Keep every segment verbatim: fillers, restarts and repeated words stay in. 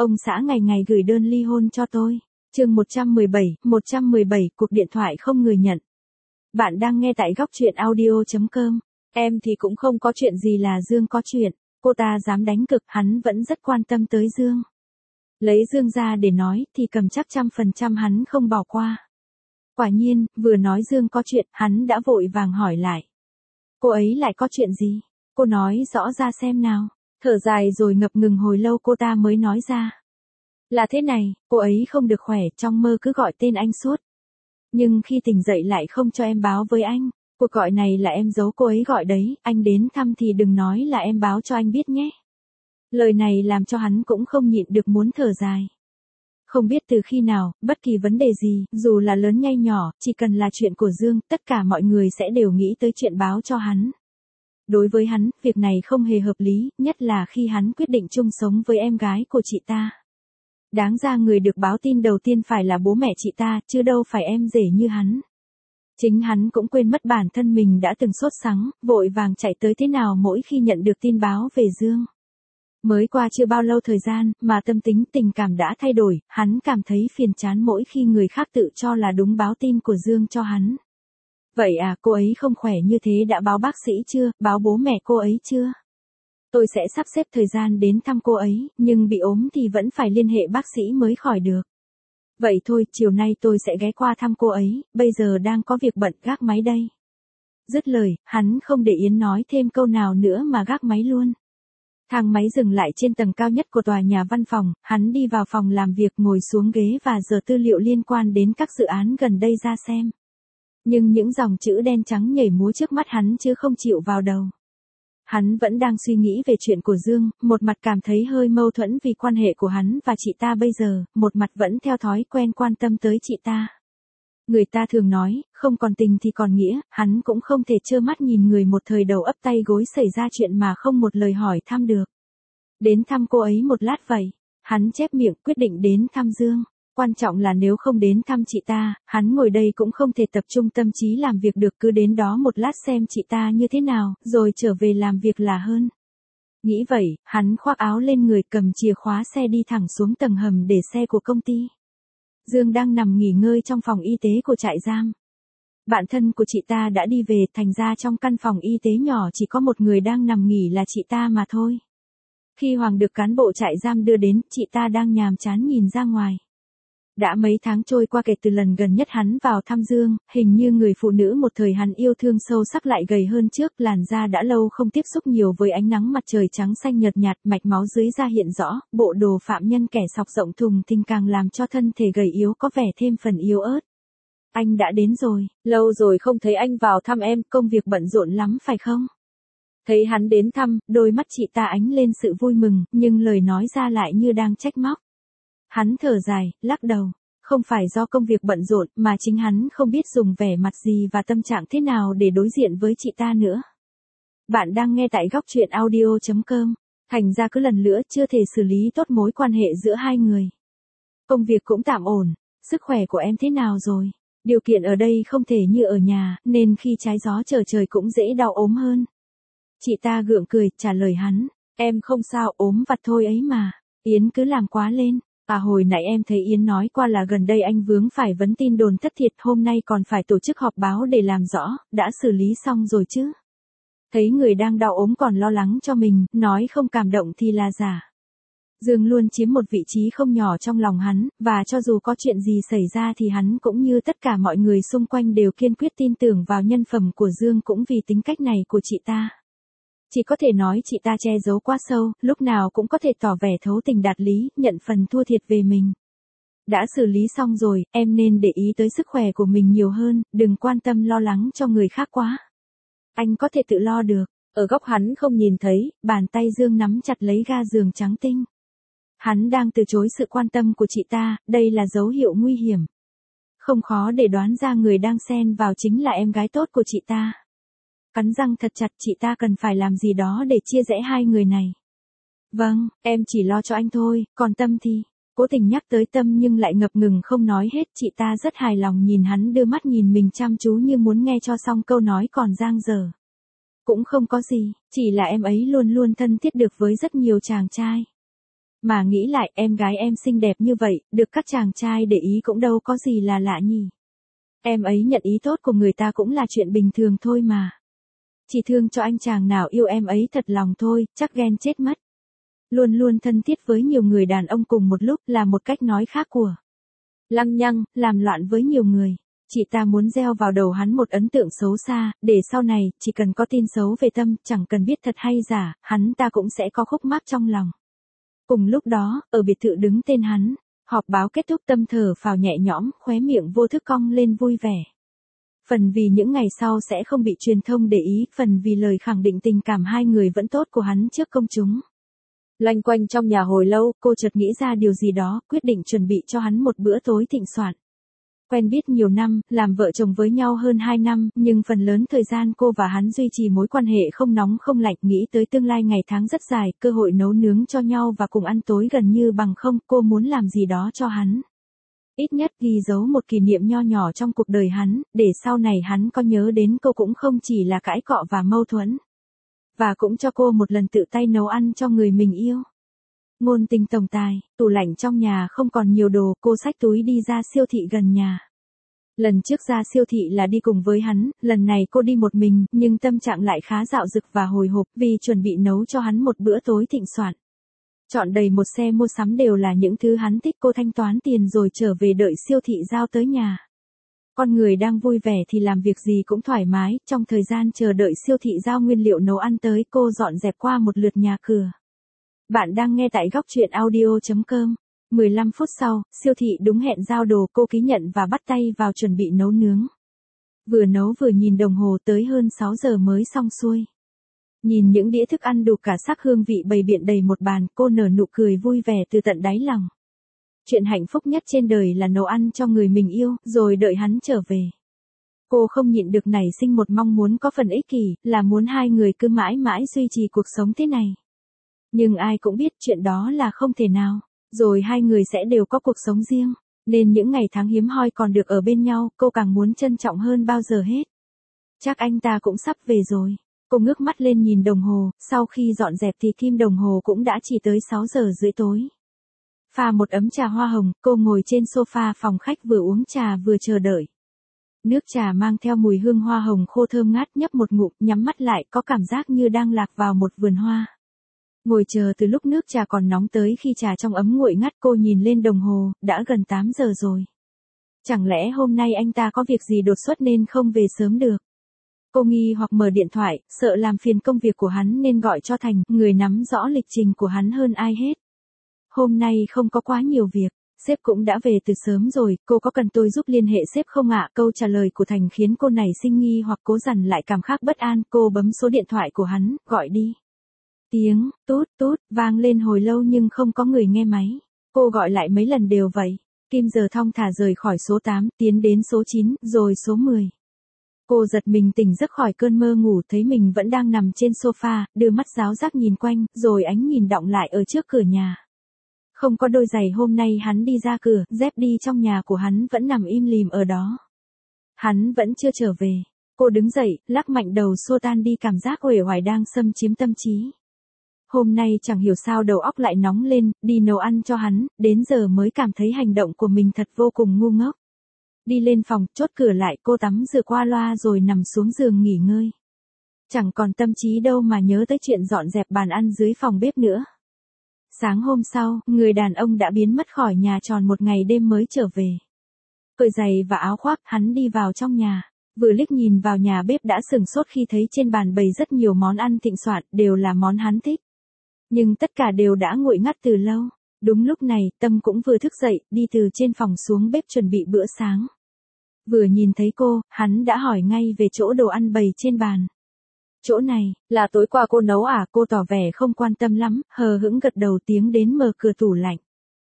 Ông xã ngày ngày gửi đơn ly hôn cho tôi. Chương một trăm mười bảy, một trăm mười bảy, cuộc điện thoại không người nhận. Bạn đang nghe tại góc truyện audio chấm com. Em thì cũng không có chuyện gì là Dương có chuyện. Cô ta dám đánh cực, hắn vẫn rất quan tâm tới Dương. Lấy Dương ra để nói thì cầm chắc trăm phần trăm hắn không bỏ qua. Quả nhiên, vừa nói Dương có chuyện, hắn đã vội vàng hỏi lại. Cô ấy lại có chuyện gì? Cô nói rõ ra xem nào. Thở dài rồi ngập ngừng hồi lâu cô ta mới nói ra. Là thế này, cô ấy không được khỏe, trong mơ cứ gọi tên anh suốt. Nhưng khi tỉnh dậy lại không cho em báo với anh. Cuộc gọi này là em giấu cô ấy gọi đấy, anh đến thăm thì đừng nói là em báo cho anh biết nhé. Lời này làm cho hắn cũng không nhịn được muốn thở dài. Không biết từ khi nào, bất kỳ vấn đề gì, dù là lớn hay nhỏ, chỉ cần là chuyện của Dương, tất cả mọi người sẽ đều nghĩ tới chuyện báo cho hắn. Đối với hắn, việc này không hề hợp lý, nhất là khi hắn quyết định chung sống với em gái của chị ta. Đáng ra người được báo tin đầu tiên phải là bố mẹ chị ta, chứ đâu phải em rể như hắn. Chính hắn cũng quên mất bản thân mình đã từng sốt sắng, vội vàng chạy tới thế nào mỗi khi nhận được tin báo về Dương. Mới qua chưa bao lâu thời gian, mà tâm tính tình cảm đã thay đổi, hắn cảm thấy phiền chán mỗi khi người khác tự cho là đúng báo tin của Dương cho hắn. Vậy à, cô ấy không khỏe như thế đã báo bác sĩ chưa, báo bố mẹ cô ấy chưa? Tôi sẽ sắp xếp thời gian đến thăm cô ấy, nhưng bị ốm thì vẫn phải liên hệ bác sĩ mới khỏi được. Vậy thôi, chiều nay tôi sẽ ghé qua thăm cô ấy, bây giờ đang có việc bận gác máy đây. Dứt lời, hắn không để Yến nói thêm câu nào nữa mà gác máy luôn. Thang máy dừng lại trên tầng cao nhất của tòa nhà văn phòng, hắn đi vào phòng làm việc ngồi xuống ghế và dở tư liệu liên quan đến các dự án gần đây ra xem. Nhưng những dòng chữ đen trắng nhảy múa trước mắt hắn chứ không chịu vào đầu. Hắn vẫn đang suy nghĩ về chuyện của Dương, một mặt cảm thấy hơi mâu thuẫn vì quan hệ của hắn và chị ta bây giờ, một mặt vẫn theo thói quen quan tâm tới chị ta. Người ta thường nói, không còn tình thì còn nghĩa, hắn cũng không thể trơ mắt nhìn người một thời đầu ấp tay gối xảy ra chuyện mà không một lời hỏi thăm được. Đến thăm cô ấy một lát vậy, hắn chép miệng quyết định đến thăm Dương. Quan trọng là nếu không đến thăm chị ta, hắn ngồi đây cũng không thể tập trung tâm trí làm việc được, cứ đến đó một lát xem chị ta như thế nào, rồi trở về làm việc là hơn. Nghĩ vậy, hắn khoác áo lên người cầm chìa khóa xe đi thẳng xuống tầng hầm để xe của công ty. Dương đang nằm nghỉ ngơi trong phòng y tế của trại giam. Bạn thân của chị ta đã đi về, thành ra trong căn phòng y tế nhỏ chỉ có một người đang nằm nghỉ là chị ta mà thôi. Khi Hoàng được cán bộ trại giam đưa đến, chị ta đang nhàm chán nhìn ra ngoài. Đã mấy tháng trôi qua kể từ lần gần nhất hắn vào thăm Dương, hình như người phụ nữ một thời hắn yêu thương sâu sắc lại gầy hơn trước, làn da đã lâu không tiếp xúc nhiều với ánh nắng mặt trời trắng xanh nhợt nhạt, mạch máu dưới da hiện rõ, bộ đồ phạm nhân kẻ sọc rộng thùng thình càng làm cho thân thể gầy yếu có vẻ thêm phần yếu ớt. Anh đã đến rồi, lâu rồi không thấy anh vào thăm em, công việc bận rộn lắm phải không? Thấy hắn đến thăm, đôi mắt chị ta ánh lên sự vui mừng, nhưng lời nói ra lại như đang trách móc. Hắn thở dài, lắc đầu, không phải do công việc bận rộn mà chính hắn không biết dùng vẻ mặt gì và tâm trạng thế nào để đối diện với chị ta nữa. Bạn đang nghe tại góc truyện audio chấm com, thành ra cứ lần nữa chưa thể xử lý tốt mối quan hệ giữa hai người. Công việc cũng tạm ổn, sức khỏe của em thế nào rồi? Điều kiện ở đây không thể như ở nhà, nên khi trái gió trở trời cũng dễ đau ốm hơn. Chị ta gượng cười, trả lời hắn, em không sao, ốm vặt thôi ấy mà, Yến cứ làm quá lên. À hồi nãy em thấy Yến nói qua là gần đây anh vướng phải vấn tin đồn thất thiệt, hôm nay còn phải tổ chức họp báo để làm rõ, đã xử lý xong rồi chứ? Thấy người đang đau ốm còn lo lắng cho mình, nói không cảm động thì là giả. Dương luôn chiếm một vị trí không nhỏ trong lòng hắn, và cho dù có chuyện gì xảy ra thì hắn cũng như tất cả mọi người xung quanh đều kiên quyết tin tưởng vào nhân phẩm của Dương, cũng vì tính cách này của chị ta. Chỉ có thể nói chị ta che giấu quá sâu, lúc nào cũng có thể tỏ vẻ thấu tình đạt lý, nhận phần thua thiệt về mình. Đã xử lý xong rồi, em nên để ý tới sức khỏe của mình nhiều hơn, đừng quan tâm lo lắng cho người khác quá. Anh có thể tự lo được. Ở góc hắn không nhìn thấy, bàn tay Dương nắm chặt lấy ga giường trắng tinh. Hắn đang từ chối sự quan tâm của chị ta, đây là dấu hiệu nguy hiểm. Không khó để đoán ra người đang xen vào chính là em gái tốt của chị ta. Cắn răng thật chặt, chị ta cần phải làm gì đó để chia rẽ hai người này. Vâng, em chỉ lo cho anh thôi, còn Tâm thì... Cố tình nhắc tới Tâm nhưng lại ngập ngừng không nói hết, chị ta rất hài lòng nhìn hắn đưa mắt nhìn mình chăm chú như muốn nghe cho xong câu nói còn dang dở. Cũng không có gì, chỉ là em ấy luôn luôn thân thiết được với rất nhiều chàng trai. Mà nghĩ lại, em gái em xinh đẹp như vậy, được các chàng trai để ý cũng đâu có gì là lạ nhỉ. Em ấy nhận ý tốt của người ta cũng là chuyện bình thường thôi mà. Chỉ thương cho anh chàng nào yêu em ấy thật lòng thôi, chắc ghen chết mất. Luôn luôn thân thiết với nhiều người đàn ông cùng một lúc là một cách nói khác của lăng nhăng, làm loạn với nhiều người. Chị ta muốn gieo vào đầu hắn một ấn tượng xấu xa, để sau này, chỉ cần có tin xấu về Tâm, chẳng cần biết thật hay giả, hắn ta cũng sẽ có khúc mắc trong lòng. Cùng lúc đó, ở biệt thự đứng tên hắn, họp báo kết thúc Tâm thở phào nhẹ nhõm, khóe miệng vô thức cong lên vui vẻ. Phần vì những ngày sau sẽ không bị truyền thông để ý, phần vì lời khẳng định tình cảm hai người vẫn tốt của hắn trước công chúng. Loanh quanh trong nhà hồi lâu, cô chợt nghĩ ra điều gì đó, quyết định chuẩn bị cho hắn một bữa tối thịnh soạn. Quen biết nhiều năm, làm vợ chồng với nhau hơn hai năm, nhưng phần lớn thời gian cô và hắn duy trì mối quan hệ không nóng không lạnh, nghĩ tới tương lai ngày tháng rất dài, cơ hội nấu nướng cho nhau và cùng ăn tối gần như bằng không, cô muốn làm gì đó cho hắn. Ít nhất ghi dấu một kỷ niệm nho nhỏ trong cuộc đời hắn, để sau này hắn có nhớ đến cô cũng không chỉ là cãi cọ và mâu thuẫn. Và cũng cho cô một lần tự tay nấu ăn cho người mình yêu. Ngôn tình tổng tài, tủ lạnh trong nhà không còn nhiều đồ, cô xách túi đi ra siêu thị gần nhà. Lần trước ra siêu thị là đi cùng với hắn, lần này cô đi một mình, nhưng tâm trạng lại khá dạo dực và hồi hộp vì chuẩn bị nấu cho hắn một bữa tối thịnh soạn. Chọn đầy một xe mua sắm đều là những thứ hắn thích, cô thanh toán tiền rồi trở về đợi siêu thị giao tới nhà. Con người đang vui vẻ thì làm việc gì cũng thoải mái, trong thời gian chờ đợi siêu thị giao nguyên liệu nấu ăn tới, cô dọn dẹp qua một lượt nhà cửa. Bạn đang nghe tại góc truyện audio chấm com. mười lăm phút sau, siêu thị đúng hẹn giao đồ, cô ký nhận và bắt tay vào chuẩn bị nấu nướng. Vừa nấu vừa nhìn đồng hồ, tới hơn sáu giờ mới xong xuôi. Nhìn những đĩa thức ăn đủ cả sắc hương vị bày biện đầy một bàn, cô nở nụ cười vui vẻ từ tận đáy lòng. Chuyện hạnh phúc nhất trên đời là nấu ăn cho người mình yêu, rồi đợi hắn trở về. Cô không nhịn được nảy sinh một mong muốn có phần ích kỷ, là muốn hai người cứ mãi mãi duy trì cuộc sống thế này. Nhưng ai cũng biết chuyện đó là không thể nào, rồi hai người sẽ đều có cuộc sống riêng, nên những ngày tháng hiếm hoi còn được ở bên nhau, cô càng muốn trân trọng hơn bao giờ hết. Chắc anh ta cũng sắp về rồi. Cô ngước mắt lên nhìn đồng hồ, sau khi dọn dẹp thì kim đồng hồ cũng đã chỉ tới sáu giờ rưỡi tối. Pha một ấm trà hoa hồng, cô ngồi trên sofa phòng khách vừa uống trà vừa chờ đợi. Nước trà mang theo mùi hương hoa hồng khô thơm ngát, nhấp một ngụm, nhắm mắt lại, có cảm giác như đang lạc vào một vườn hoa. Ngồi chờ từ lúc nước trà còn nóng tới khi trà trong ấm nguội ngắt, cô nhìn lên đồng hồ, đã gần tám giờ rồi. Chẳng lẽ hôm nay anh ta có việc gì đột xuất nên không về sớm được? Cô nghi hoặc mở điện thoại, sợ làm phiền công việc của hắn nên gọi cho Thành, người nắm rõ lịch trình của hắn hơn ai hết. Hôm nay không có quá nhiều việc, sếp cũng đã về từ sớm rồi, cô có cần tôi giúp liên hệ sếp không ạ? Câu trả lời của Thành khiến cô nảy sinh nghi hoặc cố dằn lại cảm giác bất an, cô bấm số điện thoại của hắn, gọi đi. Tiếng, tút tút, vang lên hồi lâu nhưng không có người nghe máy. Cô gọi lại mấy lần đều vậy. Kim giờ thong thả rời khỏi số tám, tiến đến số chín, rồi số mười. Cô giật mình tỉnh giấc khỏi cơn mơ ngủ, thấy mình vẫn đang nằm trên sofa, đưa mắt ráo rác nhìn quanh, rồi ánh nhìn đọng lại ở trước cửa nhà. Không có đôi giày hôm nay hắn đi ra cửa, dép đi trong nhà của hắn vẫn nằm im lìm ở đó. Hắn vẫn chưa trở về. Cô đứng dậy, lắc mạnh đầu xua tan đi cảm giác uể oải đang xâm chiếm tâm trí. Hôm nay chẳng hiểu sao đầu óc lại nóng lên, đi nấu ăn cho hắn, đến giờ mới cảm thấy hành động của mình thật vô cùng ngu ngốc. Đi lên phòng, chốt cửa lại, cô tắm rửa qua loa rồi nằm xuống giường nghỉ ngơi. Chẳng còn tâm trí đâu mà nhớ tới chuyện dọn dẹp bàn ăn dưới phòng bếp nữa. Sáng hôm sau, người đàn ông đã biến mất khỏi nhà tròn một ngày đêm mới trở về. Cởi giày và áo khoác, hắn đi vào trong nhà. Vừa liếc nhìn vào nhà bếp đã sửng sốt khi thấy trên bàn bày rất nhiều món ăn thịnh soạn, đều là món hắn thích. Nhưng tất cả đều đã nguội ngắt từ lâu. Đúng lúc này, Tâm cũng vừa thức dậy, đi từ trên phòng xuống bếp chuẩn bị bữa sáng. Vừa nhìn thấy cô, hắn đã hỏi ngay về chỗ đồ ăn bày trên bàn. Chỗ này, là tối qua cô nấu à? Cô tỏ vẻ không quan tâm lắm, hờ hững gật đầu, tiếng đến mở cửa tủ lạnh.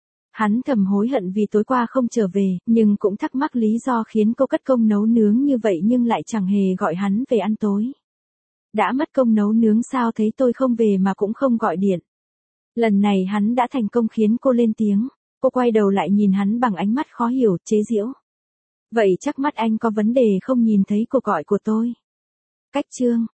Hắn thầm hối hận vì tối qua không trở về, nhưng cũng thắc mắc lý do khiến cô cất công nấu nướng như vậy nhưng lại chẳng hề gọi hắn về ăn tối. Đã mất công nấu nướng sao thấy tôi không về mà cũng không gọi điện. Lần này hắn đã thành công khiến cô lên tiếng. Cô quay đầu lại nhìn hắn bằng ánh mắt khó hiểu, chế giễu. Vậy chắc mắt anh có vấn đề không nhìn thấy cuộc gọi của tôi. Cách chương,